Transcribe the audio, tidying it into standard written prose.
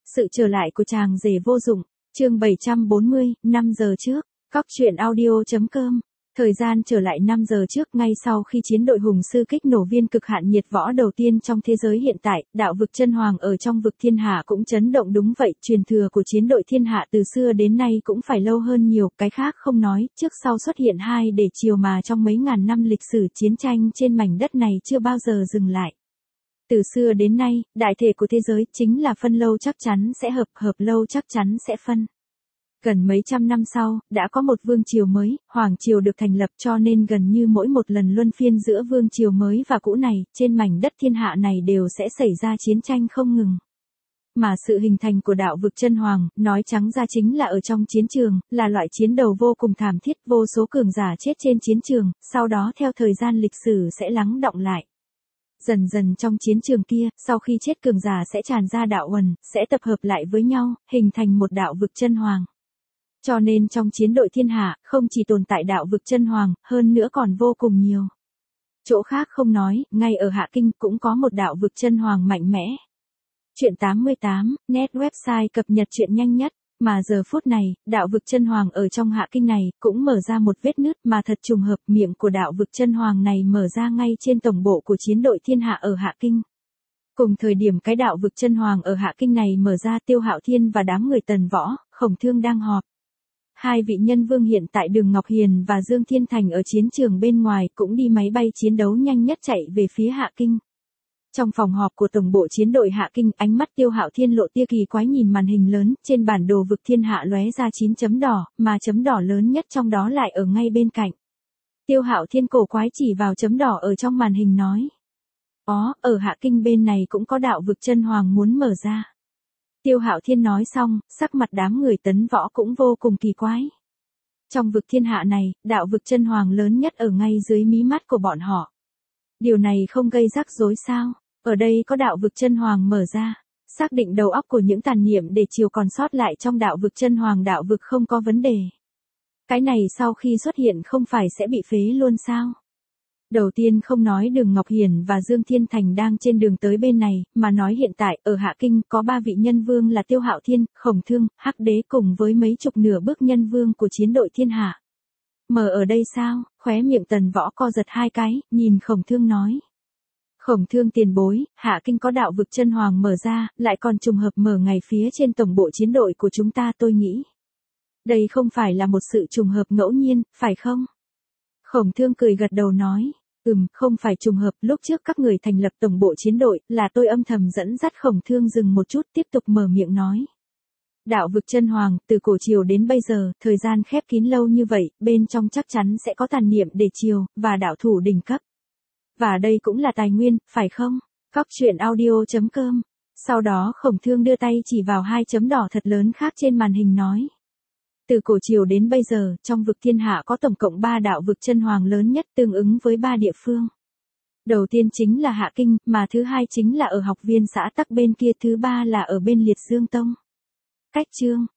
Sự trở lại của chàng rể vô dụng, chương 740, 5 giờ trước, Cóc truyện audio.com. Thời gian trở lại 5 giờ trước, ngay sau khi chiến đội hùng sư kích nổ viên cực hạn nhiệt võ đầu tiên trong thế giới hiện tại, đạo vực chân hoàng ở trong vực thiên hạ cũng chấn động. Đúng vậy, truyền thừa của chiến đội thiên hạ từ xưa đến nay cũng phải lâu hơn nhiều, cái khác không nói, trước sau xuất hiện hai để chiều mà trong mấy ngàn năm lịch sử chiến tranh trên mảnh đất này chưa bao giờ dừng lại. Từ xưa đến nay, đại thể của thế giới chính là phân lâu chắc chắn sẽ hợp, hợp lâu chắc chắn sẽ phân. Gần mấy trăm năm sau, đã có một vương triều mới, hoàng triều được thành lập, cho nên gần như mỗi một lần luân phiên giữa vương triều mới và cũ này, trên mảnh đất thiên hạ này đều sẽ xảy ra chiến tranh không ngừng. Mà sự hình thành của đạo vực chân hoàng, nói trắng ra chính là ở trong chiến trường, là loại chiến đấu vô cùng thảm thiết, vô số cường giả chết trên chiến trường, sau đó theo thời gian lịch sử sẽ lắng đọng lại. Dần dần trong chiến trường kia, sau khi chết cường giả sẽ tràn ra đạo uẩn, sẽ tập hợp lại với nhau, hình thành một đạo vực chân hoàng. Cho nên trong chiến đội thiên hạ, không chỉ tồn tại đạo vực chân hoàng, hơn nữa còn vô cùng nhiều. Chỗ khác không nói, ngay ở Hạ Kinh cũng có một đạo vực chân hoàng mạnh mẽ. Chuyện 88, net website cập nhật chuyện nhanh nhất. Mà giờ phút này, đạo vực chân hoàng ở trong Hạ Kinh này, cũng mở ra một vết nứt, mà thật trùng hợp, miệng của đạo vực chân hoàng này mở ra ngay trên tổng bộ của chiến đội thiên hạ ở Hạ Kinh. Cùng thời điểm cái đạo vực chân hoàng ở Hạ Kinh này mở ra, Tiêu Hạo Thiên và đám người Tần Võ, Khổng Thương đang họp. Hai vị nhân vương hiện tại Đường Ngọc Hiền và Dương Thiên Thành ở chiến trường bên ngoài cũng đi máy bay chiến đấu nhanh nhất chạy về phía Hạ Kinh. Trong phòng họp của tổng bộ chiến đội Hạ Kinh, ánh mắt Tiêu Hạo Thiên lộ tia kỳ quái nhìn màn hình lớn, trên bản đồ vực thiên hạ lóe ra 9 chấm đỏ, mà chấm đỏ lớn nhất trong đó lại ở ngay bên cạnh. Tiêu Hạo Thiên cổ quái chỉ vào chấm đỏ ở trong màn hình nói: ở Hạ Kinh bên này cũng có đạo vực chân hoàng muốn mở ra. Tiêu Hạo Thiên nói xong, sắc mặt đám người Tấn Võ cũng vô cùng kỳ quái. Trong vực thiên hạ này, đạo vực chân hoàng lớn nhất ở ngay dưới mí mắt của bọn họ. Điều này không gây rắc rối sao? Ở đây có đạo vực chân hoàng mở ra. Xác định đầu óc của những tàn niệm để chiều còn sót lại trong đạo vực chân hoàng, đạo vực không có vấn đề. Cái này sau khi xuất hiện không phải sẽ bị phế luôn sao? Đầu tiên không nói Đường Ngọc Hiển và Dương Thiên Thành đang trên đường tới bên này, mà nói hiện tại ở Hạ Kinh có 3 vị nhân vương là Tiêu Hạo Thiên, Khổng Thương, Hắc Đế cùng với mấy chục nửa bước nhân vương của chiến đội thiên hạ. Mở ở đây sao? Khóe miệng Tần Võ co giật hai cái, nhìn Khổng Thương nói: Khổng Thương tiền bối, Hạ Kinh có đạo vực chân hoàng mở ra, lại còn trùng hợp mở ngày phía trên tổng bộ chiến đội của chúng ta, tôi nghĩ đây không phải là một sự trùng hợp ngẫu nhiên, phải không? Khổng Thương cười gật đầu nói: không phải trùng hợp, lúc trước các người thành lập tổng bộ chiến đội, là tôi âm thầm dẫn dắt. Khổng Thương dừng một chút tiếp tục mở miệng nói: đạo vực chân hoàng, từ cổ triều đến bây giờ, thời gian khép kín lâu như vậy, bên trong chắc chắn sẽ có tàn niệm để chiều, và đạo thủ đỉnh cấp. Và đây cũng là tài nguyên, phải không? Cóc truyện audio.com. Sau đó Khổng Thương đưa tay chỉ vào 2 chấm đỏ thật lớn khác trên màn hình nói: từ cổ triều đến bây giờ, trong vực thiên hạ có tổng cộng 3 đạo vực chân hoàng lớn nhất, tương ứng với 3 địa phương. Đầu tiên chính là Hạ Kinh, mà thứ hai chính là ở học viên xã Tắc bên kia, thứ ba là ở bên Liệt Dương Tông. Cách chương,